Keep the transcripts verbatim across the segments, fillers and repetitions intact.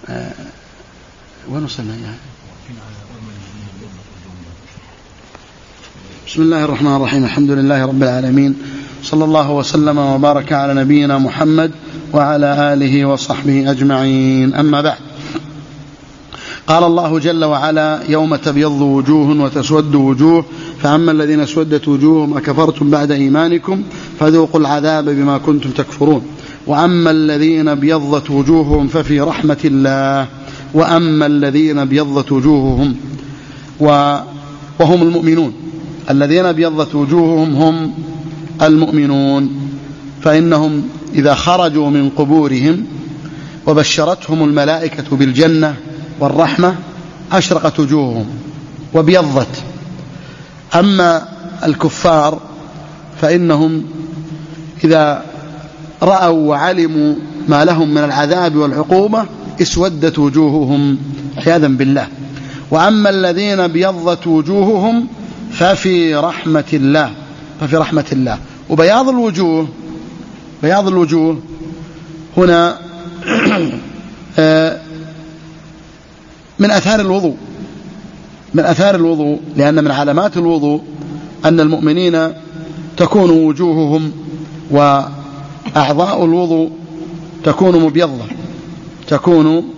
آه وين وصلنا يعني؟ بسم الله الرحمن الرحيم. الحمد لله رب العالمين، صلى الله وسلم وبارك على نبينا محمد وعلى آله وصحبه أجمعين. أما بعد، قال الله جل وعلا: يوم تبيض وجوه وتسود وجوه، فأما الذين اسودت وجوههم أكفرتم بعد إيمانكم فذوقوا العذاب بما كنتم تكفرون، وأما الذين ابيضت وجوههم ففي رحمة الله وأما الذين ابيضت وجوههم وهم المؤمنون. الذين ابيضت وجوههم هم المؤمنون، فإنهم إذا خرجوا من قبورهم وبشرتهم الملائكة بالجنة والرحمة أشرقت وجوههم وابيضت. أما الكفار فإنهم إذا رأوا وعلموا ما لهم من العذاب والعقوبة اسودت وجوههم عياذا بالله. وأما الذين ابيضت وجوههم ففي رحمة الله ففي رحمة الله. وبياض الوجوه بياض الوجوه هنا من أثار الوضوء من أثار الوضوء لأن من علامات الوضوء أن المؤمنين تكون وجوههم وأعضاء الوضوء تكون مبيضة تكون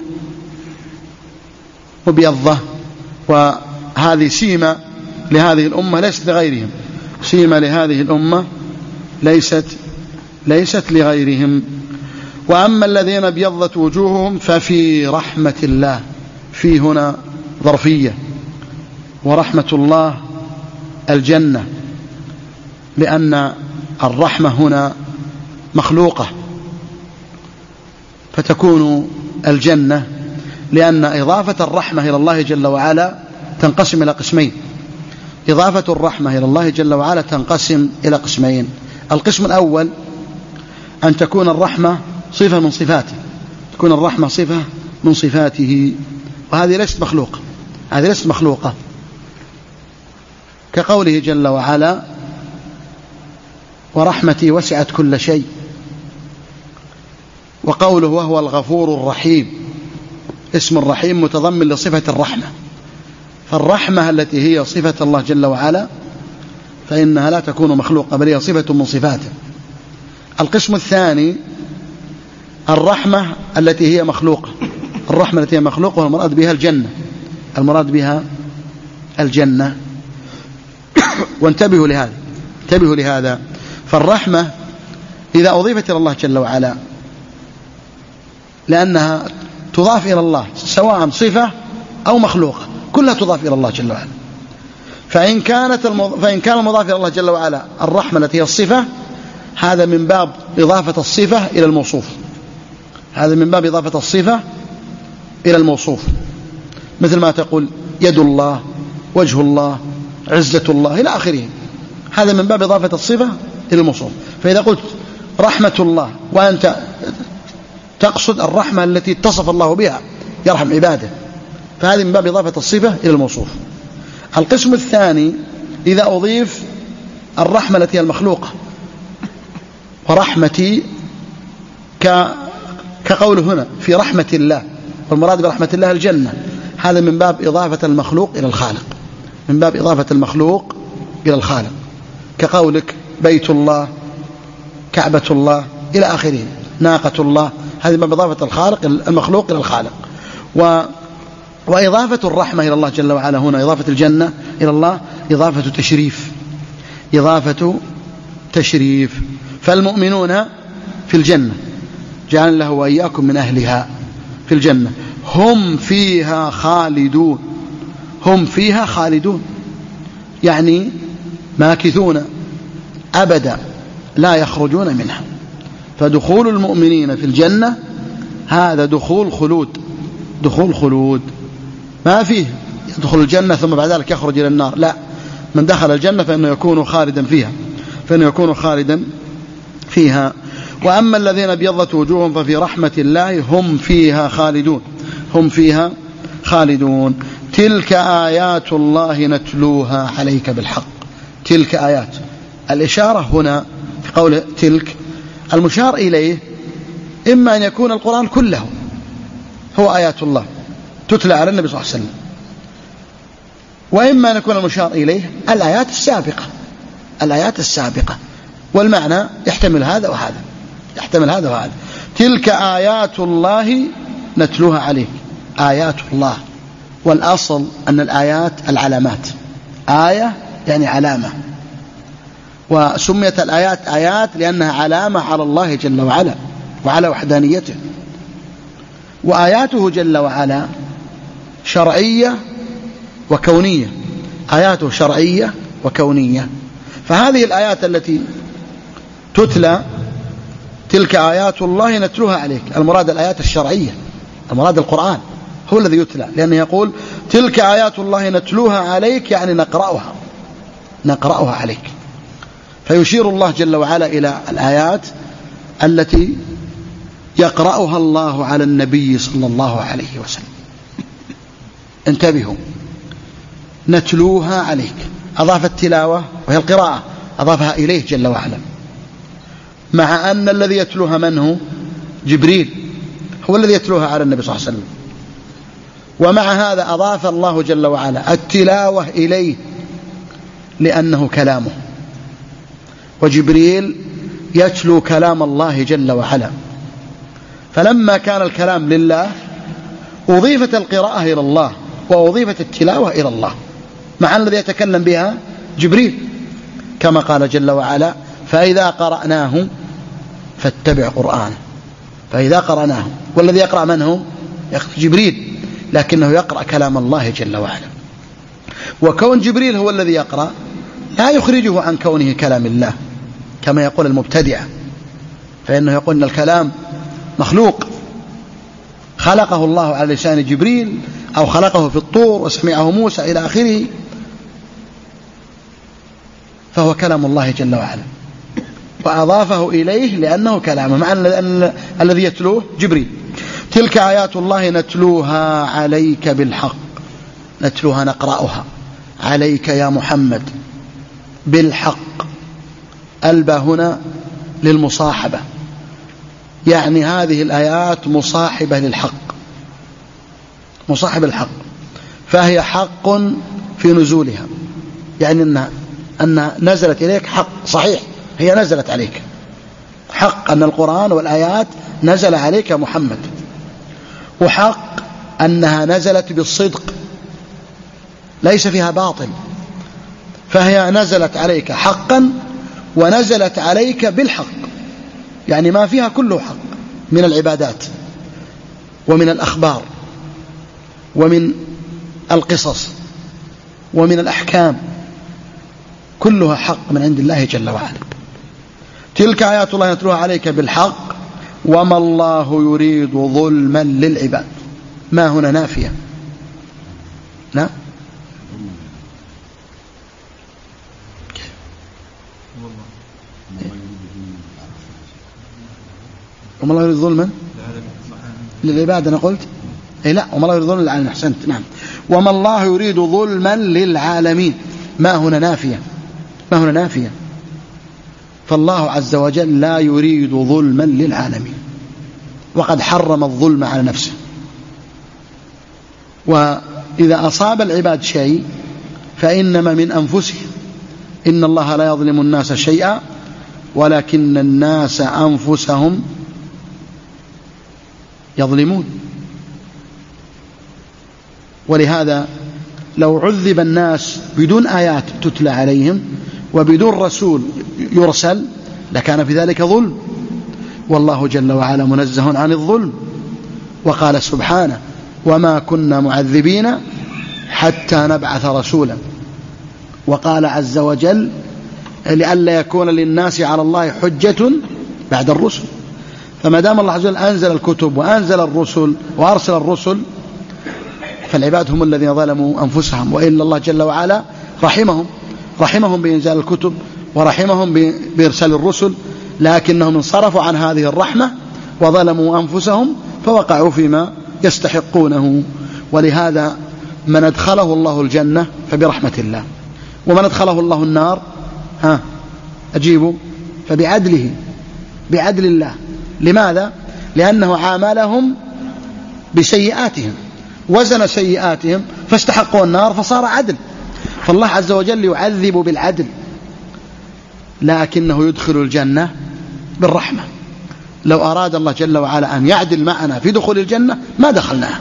مبيضة وهذه سيمة لهذه الأمة ليست لغيرهم سيمة لهذه الأمة ليست ليست لغيرهم. وأما الذين ابيضت وجوههم ففي رحمة الله، في هنا ظرفية، ورحمة الله الجنة، لأن الرحمة هنا مخلوقة فتكون الجنة، لأن إضافة الرحمة إلى الله جل وعلا تنقسم إلى قسمين. إضافة الرحمة إلى الله جل وعلا تنقسم إلى قسمين. القسم الأول أن تكون الرحمة صفة من صفاته تكون الرحمة صفة من صفاته، وهذه ليست مخلوقة هذه ليست مخلوقة كقوله جل وعلا: ورحمتي وسعت كل شيء، وقوله وهو الغفور الرحيم. اسم الرحيم متضمن لصفة الرحمة، فالرحمة التي هي صفة الله جل وعلا فإنها لا تكون مخلوقة بل هي صفة من صفاته. القسم الثاني الرحمة التي هي مخلوقة الرحمة التي هي مخلوقة والمراد بها الجنة المراد بها الجنة وانتبهوا لهذا انتبهوا لهذا فالرحمة إذا أضيفت إلى الله جل وعلا لأنها تضاف إلى الله سواء صفة أو مخلوقة كلها تضاف إلى الله جل وعلا. فإن كانت المض... فإن كان المضاف إلى الله جل وعلا الرحمة التي هي الصفة، هذا من باب إضافة الصفة إلى الموصوف هذا من باب إضافة الصفة إلى الموصوف، مثل ما تقول يد الله، وجه الله، عزة الله إلى آخره. هذا من باب إضافة الصفة إلى الموصوف. فإذا قلت رحمة الله وأنت تقصد الرحمة التي اتصف الله بها يرحم عباده، فهذه من باب إضافة الصفة إلى الموصوف. القسم الثاني إذا أضيف الرحمة التي هي المخلوقة، ورحمتي ك... كقوله هنا في رحمة الله، والمراد برحمة الله الجنة، هذا من باب إضافة المخلوق إلى الخالق من باب إضافة المخلوق إلى الخالق، كقولك بيت الله، كعبة الله إلى آخره، ناقة الله، هذه من باب إضافة الخالق المخلوق إلى الخالق. و... وإضافة الرحمة إلى الله جل وعلا هنا إضافة الجنة إلى الله إضافة تشريف إضافة تشريف فالمؤمنون في الجنة جعلنا له وإياكم من أهلها في الجنة هم فيها خالدون هم فيها خالدون يعني ماكثون أبدا لا يخرجون منها. فدخول المؤمنين في الجنة هذا دخول خلود دخول خلود ما فيه يدخل الجنة ثم بعد ذلك يخرج إلى النار، لا، من دخل الجنة فإنه يكون خالدا فيها فإنه يكون خالدا فيها. وأما الذين ابيضت وجوههم ففي رحمة الله هم فيها خالدون هم فيها خالدون. تلك آيات الله نتلوها عليك بالحق. تلك آيات، الإشارة هنا في قول تلك المشار إليه إما أن يكون القرآن كله هو آيات الله تتلى على النبي صلى الله عليه وسلم. وإما أن يكون المشار إليه الآيات السابقة الآيات السابقة والمعنى يحتمل هذا وهذا يحتمل هذا وهذا. تلك آيات الله نتلوها عليك، آيات الله، والأصل أن الآيات العلامات، آية يعني علامة، وسميت الآيات آيات لأنها علامة على الله جل وعلا وعلى وحدانيته. وآياته جل وعلا شرعية وكونية، آياته شرعية وكونية. فهذه الآيات التي تتلى تلك آيات الله نتلوها عليك، المراد الآيات الشرعية، المراد القرآن هو الذي يتلى، لأنه يقول تلك آيات الله نتلوها عليك يعني نقرأها نقرأها عليك. فيشير الله جل وعلا إلى الآيات التي يقرأها الله على النبي صلى الله عليه وسلم. انتبهوا، نتلوها عليك، أضاف التلاوة وهي القراءة أضافها إليه جل وعلا، مع أن الذي يتلوها من هو؟ جبريل هو الذي يتلوها على النبي صلى الله عليه وسلم. ومع هذا أضاف الله جل وعلا التلاوة إليه لأنه كلامه، وجبريل يتلو كلام الله جل وعلا. فلما كان الكلام لله أضيفت القراءة إلى الله وأضيفت التلاوة إلى الله، مع الذي يتكلم بها جبريل، كما قال جل وعلا فإذا قرأناه فاتبع قرآنه. فإذا قرأناه، والذي يقرأ من هو؟ جبريل، لكنه يقرأ كلام الله جل وعلا. وكون جبريل هو الذي يقرأ لا يخرجه عن كونه كلام الله كما يقول المبتدعة، فإنه يقول أن الكلام مخلوق خلقه الله على لسان جبريل أو خلقه في الطور وسمعه موسى إلى آخره، فهو كلام الله جل وعلا وأضافه إليه لأنه كلامه، مع أن الذي يتلوه جبريل. تلك آيات الله نتلوها عليك بالحق، نتلوها نقرأها عليك يا محمد بالحق. الباء هنا للمصاحبة، يعني هذه الآيات مصاحبة للحق، مصاحبة الحق، فهي حق في نزولها، يعني أنها, أنها نزلت إليك حق صحيح، هي نزلت عليك حق، أن القرآن والآيات نزل عليك محمد، وحق أنها نزلت بالصدق ليس فيها باطل، فهي نزلت عليك حقا ونزلت عليك بالحق، يعني ما فيها كله حق من العبادات ومن الأخبار ومن القصص ومن الأحكام، كلها حق من عند الله جل وعلا. تلك آيات الله نتلوها عليك بالحق وما الله يريد ظلما للعباد. ما هنا نافية، لا وما الله يريد ظلما للعباد، أنا قلت إيه لا، وما الله يريد ظلما للعالمين، أحسنت، نعم، وما الله يريد ظلما للعالمين. ما هنا نافية، ما هنا نافية، فالله عز وجل لا يريد ظلما للعالمين، وقد حرم الظلم على نفسه. وإذا أصاب العباد شيء فإنما من أنفسهم، إن الله لا يظلم الناس شيئا ولكن الناس أنفسهم يظلمون. ولهذا لو عذب الناس بدون آيات تتلى عليهم وبدون رسول يرسل لكان في ذلك ظلم، والله جل وعلا منزه عن الظلم، وقال سبحانه وما كنا معذبين حتى نبعث رسولا. وقال عز وجل لئلا يكون للناس على الله حجة بعد الرسل. فما دام الله عز وجل أنزل الكتب وأنزل الرسل وأرسل الرسل فالعباد هم الذين ظلموا أنفسهم، وإلا الله جل وعلا رحمهم رحمهم بإنزال الكتب ورحمهم بإرسال الرسل، لكنهم انصرفوا عن هذه الرحمة وظلموا أنفسهم فوقعوا فيما يستحقونه. ولهذا من أدخله الله الجنة فبرحمة الله، ومن أدخله الله النار ها أجيبوا فبعدله، بعدل الله. لماذا؟ لأنه عاملهم بسيئاتهم، وزن سيئاتهم فاستحقوا النار فصار عدل. فالله عز وجل يعذب بالعدل، لكنه يدخل الجنة بالرحمة. لو أراد الله جل وعلا أن يعدل معنا في دخول الجنة ما دخلناها،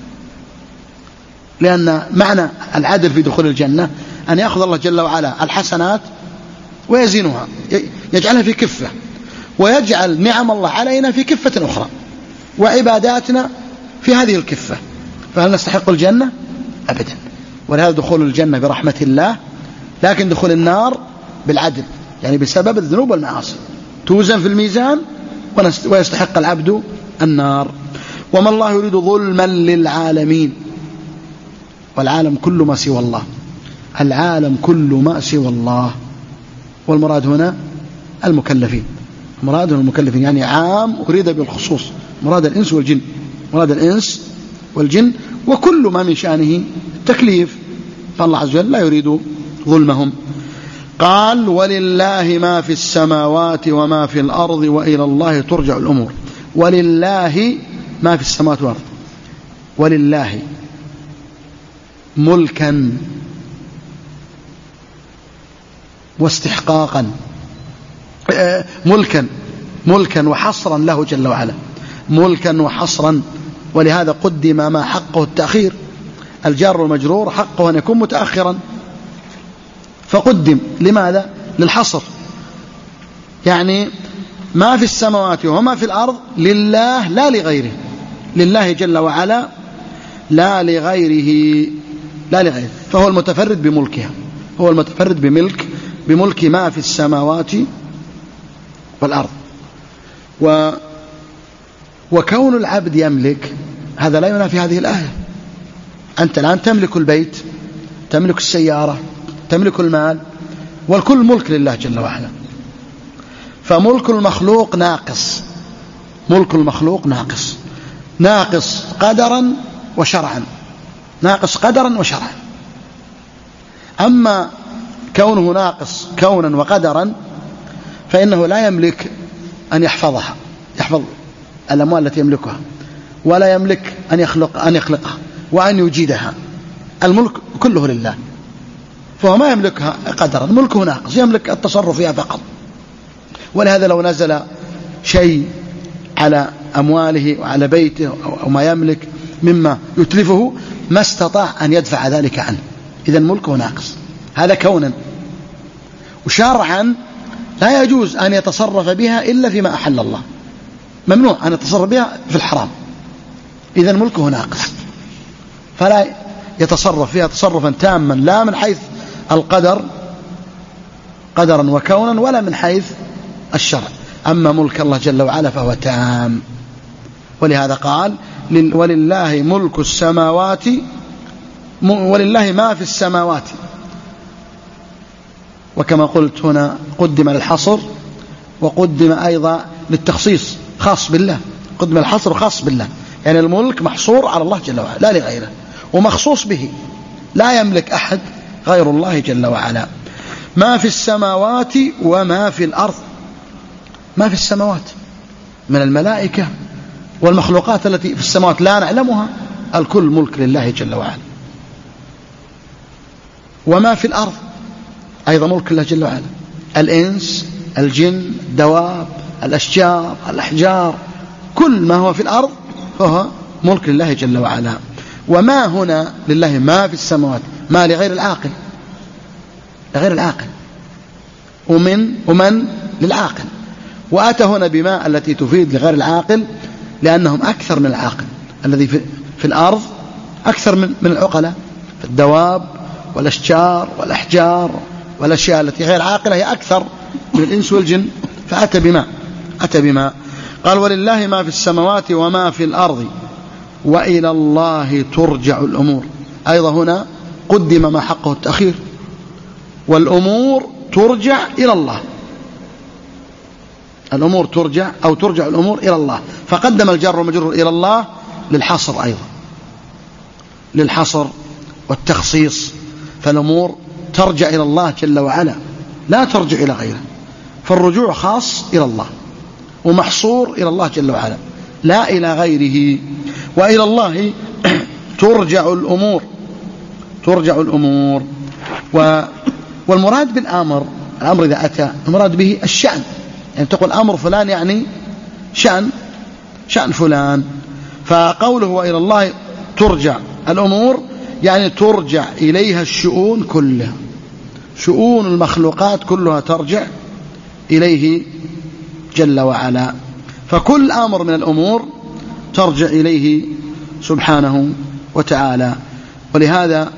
لأن معنى العدل في دخول الجنة أن يأخذ الله جل وعلا الحسنات ويزينها، يجعلها في كفة، ويجعل نعم الله علينا في كفة أخرى، وعباداتنا في هذه الكفة. فهل نستحق الجنة؟ أبدا. ولهذا دخول الجنة برحمة الله، لكن دخول النار بالعدل، يعني بسبب الذنوب والمعاصي توزن في الميزان ويستحق العبد النار. وما الله يريد ظلما للعالمين، والعالم كل ما سوى الله، العالم كل ما سوى الله. والمراد هنا المكلفين، مراد هنا المكلفين يعني عام أريد بالخصوص، مراد الإنس والجن، مراد الإنس والجن وكل ما من شأنه التكليف، فالله عز وجل لا يريد ظلمهم. قال ولله ما في السماوات وما في الأرض وإلى الله ترجع الأمور. ولله ما في السماوات والأرض، ولله ملكا واستحقاقا، ملكا ملكا وحصرا له جل وعلا، ملكا وحصرا. ولهذا قدم ما حقه التأخير، الجار والمجرور حقه أن يكون متأخرا فقدم. لماذا؟ للحصر، يعني ما في السماوات وما في الأرض لله لا لغيره، لله جل وعلا لا لغيره، لا لغيره، فهو المتفرد بملكها، هو المتفرد بملك بملك ما في السماوات والأرض. و وكون العبد يملك هذا لا ينافي هذه الآية. أنت الآن تملك البيت، تملك السيارة، تملك المال، والكل ملك لله جل وعلا. فملك المخلوق ناقص، ملك المخلوق ناقص، ناقص قدرا وشرعا، ناقص قدرا وشرعا. أما كونه ناقص كونا وقدرا فإنه لا يملك أن يحفظها، يحفظ الأموال التي يملكها، ولا يملك أن يخلق أن يخلقها وأن يجيدها. الملك كله لله، فهو ما يملكها قدرا، ملكه ناقص، يملك التصرف فيها فقط. ولهذا لو نزل شيء على أمواله وعلى بيته أو ما يملك مما يتلفه ما استطاع أن يدفع ذلك عنه، إذن ملكه ناقص. هذا كونا. وشرعا لا يجوز أن يتصرف بها إلا فيما أحل الله، ممنوع أن يتصرف بها في الحرام، إذن ملكه ناقص، فلا يتصرف فيها تصرفا تاما، لا من حيث القدر قدرا وكونا ولا من حيث الشرع. أما ملك الله جل وعلا فهو تام. ولهذا قال ولله ملك السماوات، ولله ما في السماوات. وكما قلت هنا قدم للحصر وقدم أيضا للتخصيص، خاص بالله، قدم الحصر خاص بالله، يعني الملك محصور على الله جل وعلا لا لغيره، ومخصوص به، لا يملك أحد غير الله جل وعلا. ما في السماوات وما في الأرض، ما في السماوات من الملائكة والمخلوقات التي في السماوات لا نعلمها، الكل ملك لله جل وعلا. وما في الأرض أيضا ملك الله جل وعلا، الإنس، الجن، الدواب، الأشجار، الأحجار، كل ما هو في الأرض فهو ملك لله جل وعلا. وما هنا لله ما في السماوات، ما لغير العاقل، لغير العاقل، ومن ومن للعاقل. وأتى هنا بما التي تفيد لغير العاقل لأنهم أكثر من العاقل، الذي في, في الأرض أكثر من, من العقلاء، في الدواب والأشجار والأحجار والأشياء التي غير عاقلة هي أكثر من الإنس والجن، فأتى بما أتى بما قال ولله ما في السماوات وما في الأرض وإلى الله ترجع الأمور. أيضا هنا قدم ما حقه التأخير، والأمور ترجع إلى الله، الأمور ترجع أو ترجع الأمور إلى الله، فقدم الجر والمجرور إلى الله للحصر، أيضا للحصر والتخصيص، فالأمور ترجع إلى الله جل وعلا لا ترجع إلى غيره، فالرجوع خاص إلى الله ومحصور إلى الله جل وعلا لا إلى غيره. وإلى الله ترجع الأمور ترجع الأمور و والمراد بالأمر، الأمر إذا أتى المراد به الشأن، يعني تقول أمر فلان يعني شأن شأن فلان. فقوله وإلى الله ترجع الأمور يعني ترجع إليها الشؤون كلها، شؤون المخلوقات كلها ترجع إليه جل وعلا، فكل أمر من الأمور ترجع إليه سبحانه وتعالى. ولهذا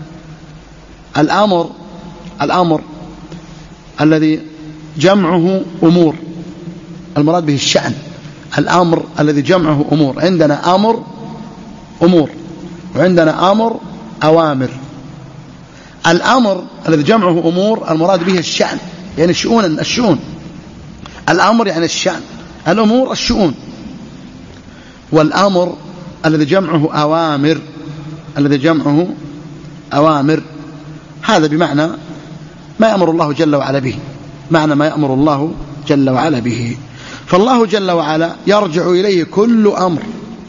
الأمر الأمر الذي جمعه أمور المراد به الشأن، الأمر الذي جمعه أمور، عندنا أمر أمور وعندنا أمر أوامر. الأمر الذي جمعه أمور المراد به الشأن، يعني الشؤون الشؤون الأمر يعني الشأن، الأمور الشؤون. والأمر الذي جمعه أوامر الذي جمعه أوامر هذا بمعنى ما يأمر الله جل وعلا به، معنى ما يأمر الله جل وعلا به. فالله جل وعلا يرجع إليه كل أمر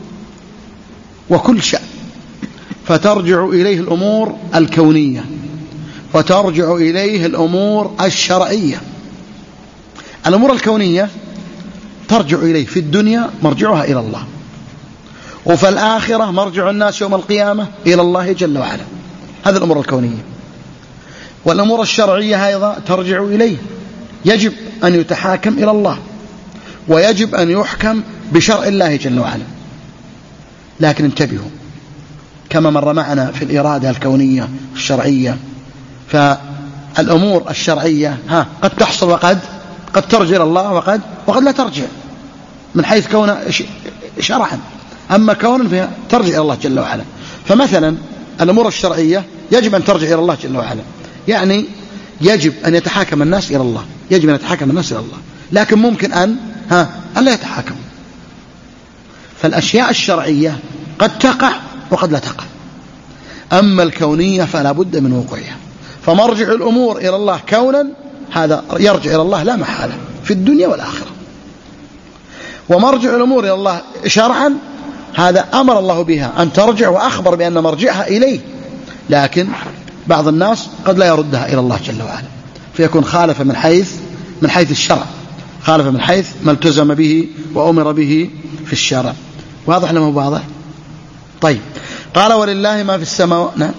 وكل شأن، فترجع إليه الأمور الكونية وترجع إليه الأمور الشرعية. الأمور الكونية ترجع إليه في الدنيا، مرجعها إلى الله، وفي الآخرة مرجع الناس يوم القيامة إلى الله جل وعلا، هذه الأمور الكونية. والأمور الشرعية أيضا ترجع إليه، يجب أن يتحاكم إلى الله ويجب أن يحكم بشرع الله جل وعلا. لكن انتبهوا كما مر معنا في الإرادة الكونية الشرعية، فالأمور الشرعية ها قد تحصل وقد قد ترجع إلى الله وقد وقد لا ترجع من حيث كون شرعا، أما كونا فيها ترجع إلى الله جل وعلا. فمثلا الأمور الشرعية يجب أن ترجع إلى الله جل وعلا، يعني يجب أن يتحاكم الناس إلى الله، يجب أن يتحاكم الناس إلى الله، لكن ممكن أن ها أن لا يتحاكم. فالأشياء الشرعية قد تقع وقد لا تقع، أما الكونية فلا بد من وقوعها. فمرجع الأمور إلى الله كونا هذا يرجع إلى الله لا محالة في الدنيا والآخرة، ومرجع الأمور إلى الله شرعا هذا أمر الله بها أن ترجع وأخبر بأن مرجعها إليه، لكن بعض الناس قد لا يردها إلى الله جل وعلا، فيكون خالف من حيث من حيث الشرع، خالف من حيث ما التزم به وأمر به في الشرع. واضح لما هو واضح؟ طيب قال ولله ما في السماوات. نعم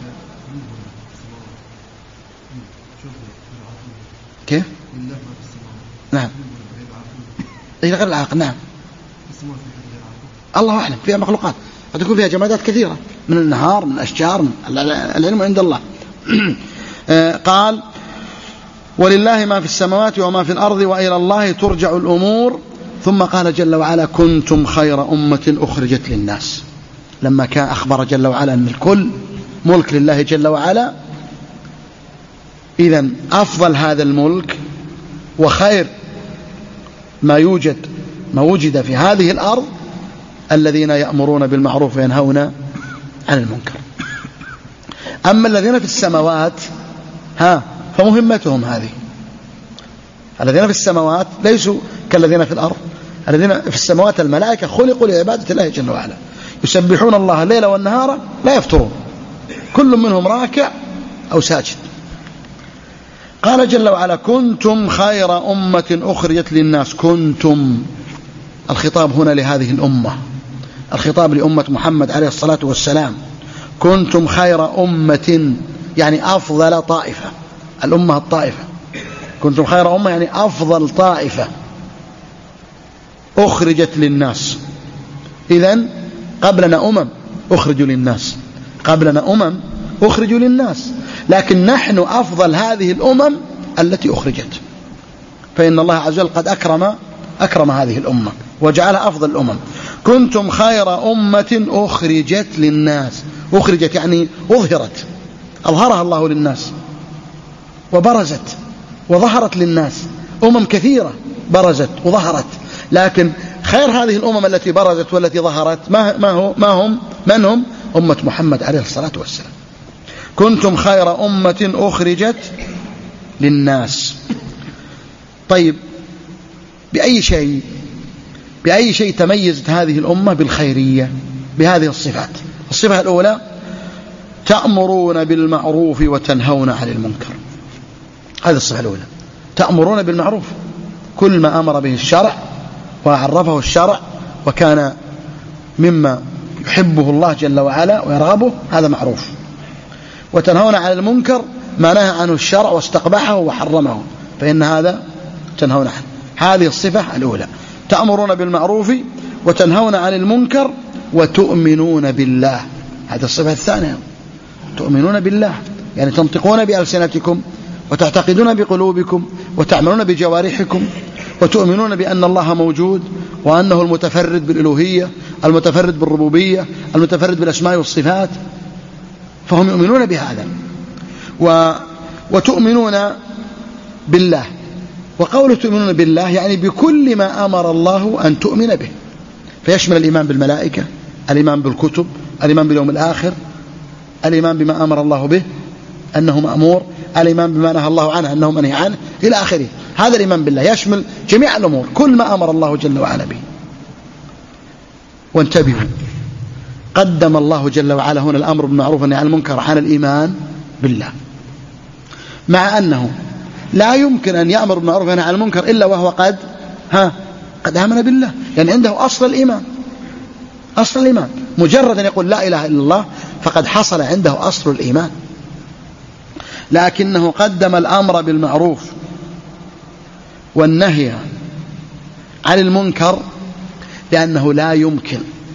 كيف؟ نعم إلى غير العاقل. نعم الله أعلم، فيها مخلوقات قد يكون فيها جمادات كثيرة من النهار من الأشجار، من العلم عند الله. قال ولله ما في السماوات وما في الأرض وإلى الله ترجع الأمور. ثم قال جل وعلا كنتم خير أمة أخرجت للناس، لما كان أخبر جل وعلا أن الكل ملك لله جل وعلا، إذن أفضل هذا الملك وخير ما يوجد ما وجد في هذه الأرض الذين يأمرون بالمعروف وينهون عن المنكر. أما الذين في السماوات ها فمهمتهم هذه، الذين في السماوات ليسوا كالذين في الأرض. الذين في السماوات الملائكة خلقوا لعبادة الله جل وعلا، يسبحون الله الليل والنهار لا يفترون، كل منهم راكع أو ساجد. قال جل وعلا كنتم خير أمة أخرجت للناس. كنتم الخطاب هنا لهذه الأمة، الخطاب لأمة محمد عليه الصلاة والسلام. كنتم خير أمة يعني أفضل طائفة، الأمة الطائفة، كنتم خير أمة يعني أفضل طائفة أخرجت للناس. إذن قبلنا أمم أخرجوا للناس، قبلنا أمم أخرجوا للناس، لكن نحن أفضل هذه الأمم التي أخرجت، فإن الله عز وجل قد أكرم أكرم هذه الأمة وجعلها أفضل الأمم. كنتم خير أمة أخرجت للناس، أخرجت يعني أظهرت، أظهرها الله للناس وبرزت وظهرت للناس. أمم كثيرة برزت وظهرت، لكن خير هذه الأمم التي برزت والتي ظهرت ما ما هو ما هم من هم أمة محمد عليه الصلاة والسلام. كنتم خير أمة أخرجت للناس. طيب بأي شيء بأي شيء تميزت هذه الأمة؟ بالخيرية، بهذه الصفات. الصفة الأولى تأمرون بالمعروف وتنهون عن المنكر. هذه الصفة الأولى، تأمرون بالمعروف، كل ما أمر به الشرع وعرفه الشرع وكان مما يحبه الله جل وعلا ويرغبه هذا معروف. وتنهون عن المنكر ما نهى عنه الشرع واستقبحه وحرمه فإن هذا تنهون عنه. هذه الصفة الأولى، تأمرون بالمعروف وتنهون عن المنكر وتؤمنون بالله. هذه الصفة الثانية، تؤمنون بالله يعني تنطقون بألسنتكم وتعتقدون بقلوبكم وتعملون بجوارحكم وتؤمنون بأن الله موجود وأنه المتفرد بالألوهية، المتفرد بالربوبية، المتفرد بالأسماء والصفات، فهم يؤمنون بهذا. و... وتؤمنون بالله، وقوله تؤمنون بالله يعني بكل ما أمر الله أن تؤمن به، فيشمل الإيمان بالملائكة، الإيمان بالكتب، الإيمان باليوم الآخر، الإيمان بما أمر الله به أنه مأمور، الإيمان بما نهى الله عنه أنه منهي عنه إلى آخره. هذا الإيمان بالله يشمل جميع الأمور، كل ما أمر الله جل وعلا به. وانتبهوا، قدم الله جل وعلا هنا الأمر بالمعروف والنهي عن المنكر عن الإيمان بالله، مع أنه لا يمكن أن يأمر بالمعروف والنهي عن المنكر إلا وهو قد ها قد آمن بالله، يعني عنده أصل الإيمان. أصل الإيمان مجرد أن يقول لا إله إلا الله فقد حصل عنده أصل الإيمان، لكنه قدم الأمر بالمعروف والنهي عن المنكر لأنه لا يمكن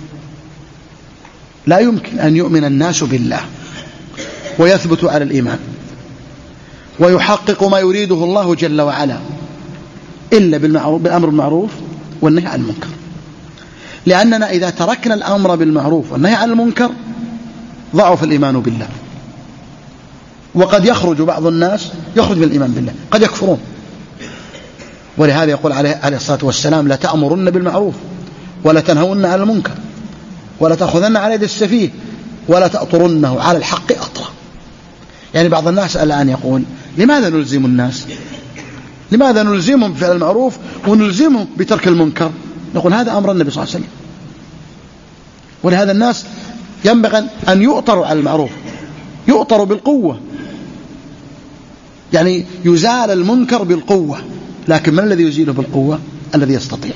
لا يمكن أن يؤمن الناس بالله ويثبتوا على الإيمان ويحقق ما يريده الله جل وعلا إلا بالمعروف بالأمر بالمعروف والنهي عن المنكر. لأننا إذا تركنا الأمر بالمعروف والنهي عن المنكر ضعف الإيمان بالله، وقد يخرج بعض الناس يخرج بالإيمان بالله، قد يكفرون. ولهذا يقول عليه الصلاة والسلام لا تأمرن بالمعروف ولا تنهون عن المنكر ولا تأخذن على يد السفيه ولا تأطرنه على الحق أطرا. يعني بعض الناس الآن يقول لماذا نلزم الناس، لماذا نلزمهم بفعل المعروف ونلزمهم بترك المنكر؟ نقول هذا أمر النبي صلى الله عليه وسلم. ولهذا الناس ينبغي أن يؤطروا على المعروف، يؤطروا بالقوة، يعني يزال المنكر بالقوة. لكن من الذي يزيله بالقوة؟ الذي يستطيع.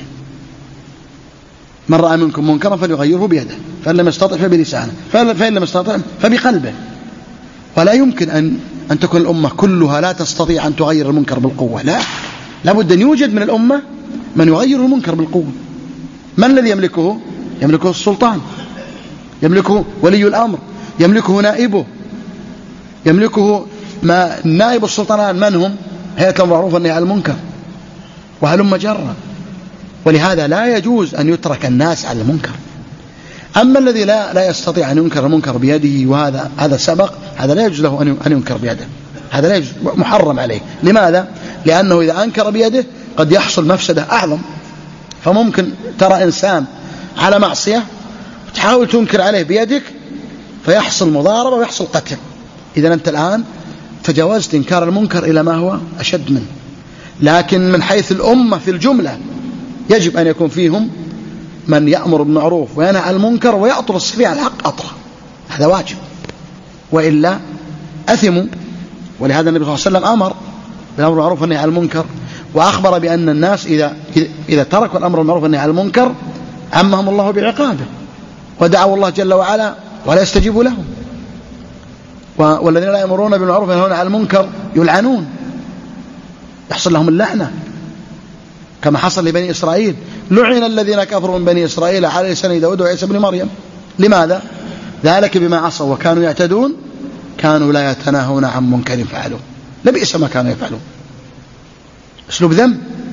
من رأى منكم منكرا فليغيره بيده، فإن لم يستطع فبلسانه، فإن لم يستطع فبقلبه. ولا يمكن أن أن تكون الأمة كلها لا تستطيع أن تغير المنكر بالقوة، لا، لابد أن يوجد من الأمة من يغير المنكر بالقوة. من الذي يملكه؟ يملكه السلطان، يملكه ولي الأمر، يملكه نائبه، يملكه ما نائب السلطان. من هم؟ هيئة الأمر بالمعروف والنهي عن المنكر وهلم جرا. ولهذا لا يجوز أن يترك الناس على المنكر. أما الذي لا لا يستطيع أن ينكر المنكر بيده وهذا هذا سبق، هذا لا يجوز له أن ينكر بيده، هذا لا يجوز، محرم عليه. لماذا؟ لأنه إذا أنكر بيده قد يحصل مفسدة أعظم. فممكن ترى إنسان على معصية تحاول تنكر عليه بيدك فيحصل مضاربة ويحصل قتل. إذا أنت الآن تجاوزت إنكار المنكر إلى ما هو أشد منه. لكن من حيث الأمة في الجملة يجب أن يكون فيهم من يأمر بالمعروف وينهى عن المنكر ويأطر السفيه على الحق أطرا، هذا واجب، وإلا أثموا. ولهذا النبي صلى الله عليه وسلم أمر بالأمر بالمعروف والنهي عن المنكر، وأخبر بأن الناس إذا إذا تركوا الأمر بالمعروف والنهي عن المنكر عمهم الله بعقابه، ودعوا الله جل وعلا ولا يستجيب لهم. والذين لا يأمرون بالمعروف وينهون عن المنكر يلعنون، يحصل لهم اللعنة كما حصل لبني إسرائيل. لعن الذين كفروا من بني إسرائيل على لسان داود وعيسى بن مريم. لماذا؟ ذلك بما عصوا وكانوا يعتدون، كانوا لا يتناهون عن منكر فعلوه، لبئس ما كانوا يفعلون. أسلوب ذنب.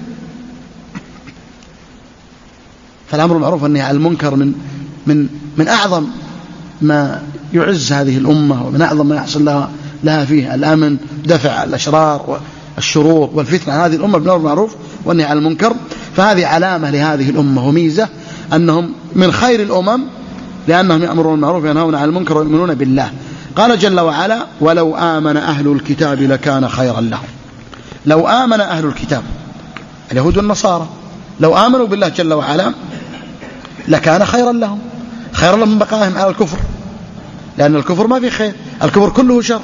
فالأمر بالمعروف والنهي عن المنكر من من من أعظم ما يعز هذه الأمة، ومن أعظم ما يحصل لها لها فيه الأمن، دفع الأشرار والشرور والفتنة عن هذه الأمة بالأمر بالمعروف والنهي عن المنكر. فهذه علامة لهذه الأمة وميزة أنهم من خير الأمم، لأنهم يأمرون بالمعروف وينهون عن المنكر ويؤمنون بالله. قال جل وعلا ولو آمن أهل الكتاب لكان خيرا لهم. لو آمن أهل الكتاب اليهود والنصارى لو آمنوا بالله جل وعلا لكان خيرا لهم. خير لهم من بقائهم على الكفر، لأن الكفر ما في خير، الكفر كله شر.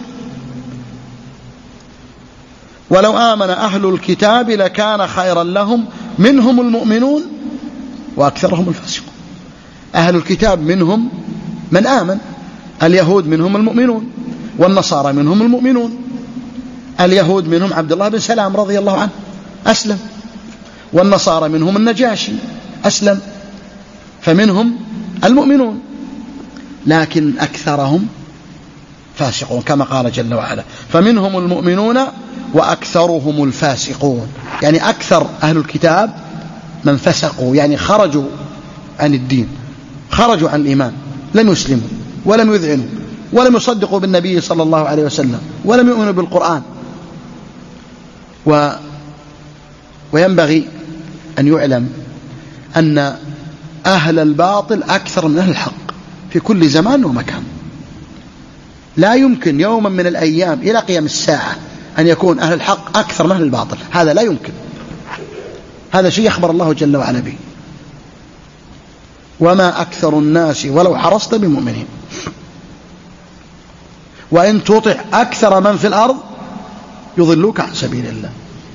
ولو آمن أهل الكتاب لكان خيرا لهم منهم المؤمنون وأكثرهم الفاسقون. أهل الكتاب منهم من آمن، اليهود منهم المؤمنون، والنصارى منهم المؤمنون. اليهود منهم عبد الله بن سلام رضي الله عنه أسلم، والنصارى منهم النجاشي أسلم، فمنهم المؤمنون، لكن أكثرهم فاسقون كما قال جل وعلا فمنهم المؤمنون وأكثرهم الفاسقون. يعني أكثر أهل الكتاب من فسقوا، يعني خرجوا عن الدين، خرجوا عن الإيمان، لم يسلموا ولم يذعنوا ولم يصدقوا بالنبي صلى الله عليه وسلم ولم يؤمنوا بالقرآن. و وينبغي أن يعلم أن أهل الباطل أكثر من أهل الحق في كل زمان ومكان. لا يمكن يوما من الأيام إلى قيام الساعة أن يكون أهل الحق أكثر من أهل الباطل، هذا لا يمكن، هذا شيء يخبر الله جل وعلا به. وما أكثر الناس ولو حرصت بمؤمنين وإن تطع أكثر من في الأرض يضلوك عن سبيل الله.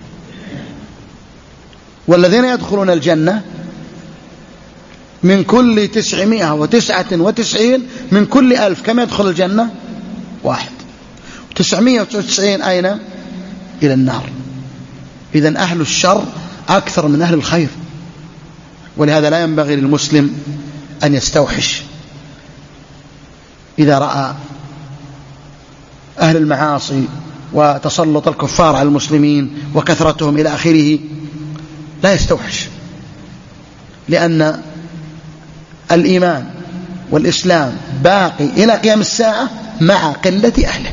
والذين يدخلون الجنة من كل تسعمائة وتسعة وتسعين من كل ألف كم يدخل الجنة؟ واحد. تسعمائة وتسعة وتسعين أين؟ إلى النار. إذن أهل الشر أكثر من أهل الخير، ولهذا لا ينبغي للمسلم أن يستوحش إذا رأى أهل المعاصي وتسلط الكفار على المسلمين وكثرتهم إلى آخره، لا يستوحش، لأن الإيمان والإسلام باقي إلى قيام الساعة مع قلة أهله.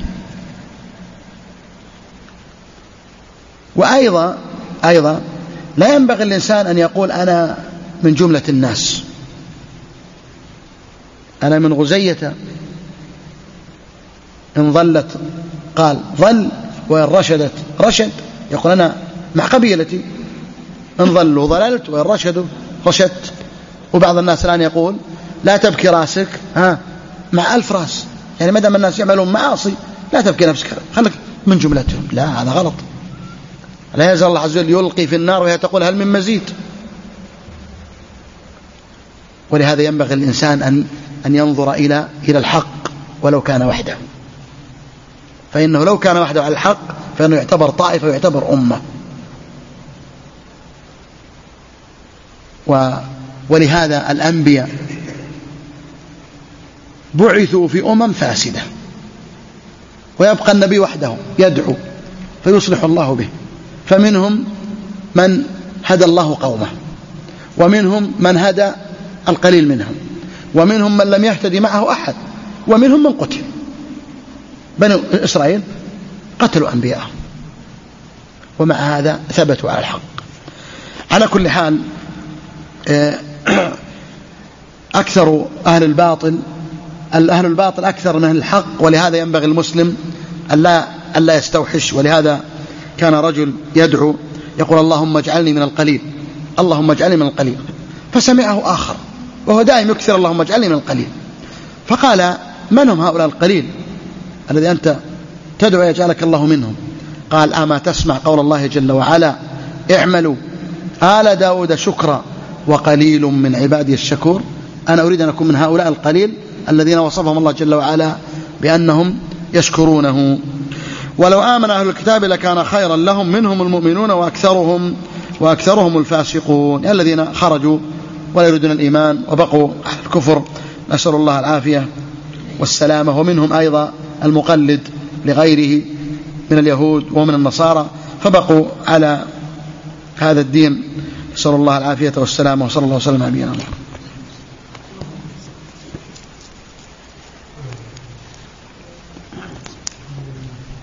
وأيضا أيضا لا ينبغي الإنسان أن يقول أنا من جملة الناس، أنا من غزية إن ظلت قال ظل وإن رشدت رشد، يقول أنا مع قبيلتي، إن ظلوا ضللت وإن رشدوا رشدت. وبعض الناس الآن يقول لا تبكي راسك ها مع ألف راس، يعني ما دام الناس يعملون معاصي لا تبكي نفسك، خلك من جملتهم. لا، هذا غلط. لا يزال الله عز وجل يلقي في النار وهي تقول هل من مزيد. ولهذا ينبغي الإنسان أن أن ينظر إلى إلى الحق ولو كان وحده، فإنه لو كان وحده على الحق فإنه يعتبر طائفة ويعتبر أمة. و ولهذا الأنبياء بعثوا في أمم فاسدة، ويبقى النبي وحده يدعو فيصلح الله به. فمنهم من هدى الله قومه، ومنهم من هدى القليل منهم، ومنهم من لم يهتدي معه أحد، ومنهم من قتل. بنو إسرائيل قتلوا أنبياءهم، ومع هذا ثبتوا على الحق. على كل حال أكثر أهل الباطل أهل الباطل أكثر من أهل الحق، ولهذا ينبغي المسلم ألا ألا يستوحش. ولهذا كان رجل يدعو يقول اللهم اجعلني من القليل، اللهم اجعلني من القليل، فسمعه آخر وهو دائم يكثر اللهم اجعلني من القليل، فقال من هم هؤلاء القليل الذي أنت تدعو يجعلك الله منهم؟ قال أما تسمع قول الله جل وعلا اعملوا آل داود شكرا وقليل من عبادي الشكور. أنا أريد أن أكون من هؤلاء القليل الذين وصفهم الله جل وعلا بأنهم يشكرونه. ولو آمن أهل الكتاب لكان خيرا لهم منهم المؤمنون وأكثرهم وأكثرهم الفاسقون، الذين خرجوا ولا يريدون الإيمان وبقوا على الكفر، نسأل الله العافية والسلامة. ومنهم أيضا المقلد لغيره من اليهود ومن النصارى فبقوا على هذا الدين، نسأل الله العافية والسلامة، وصلى الله وسلم على نبينا محمد.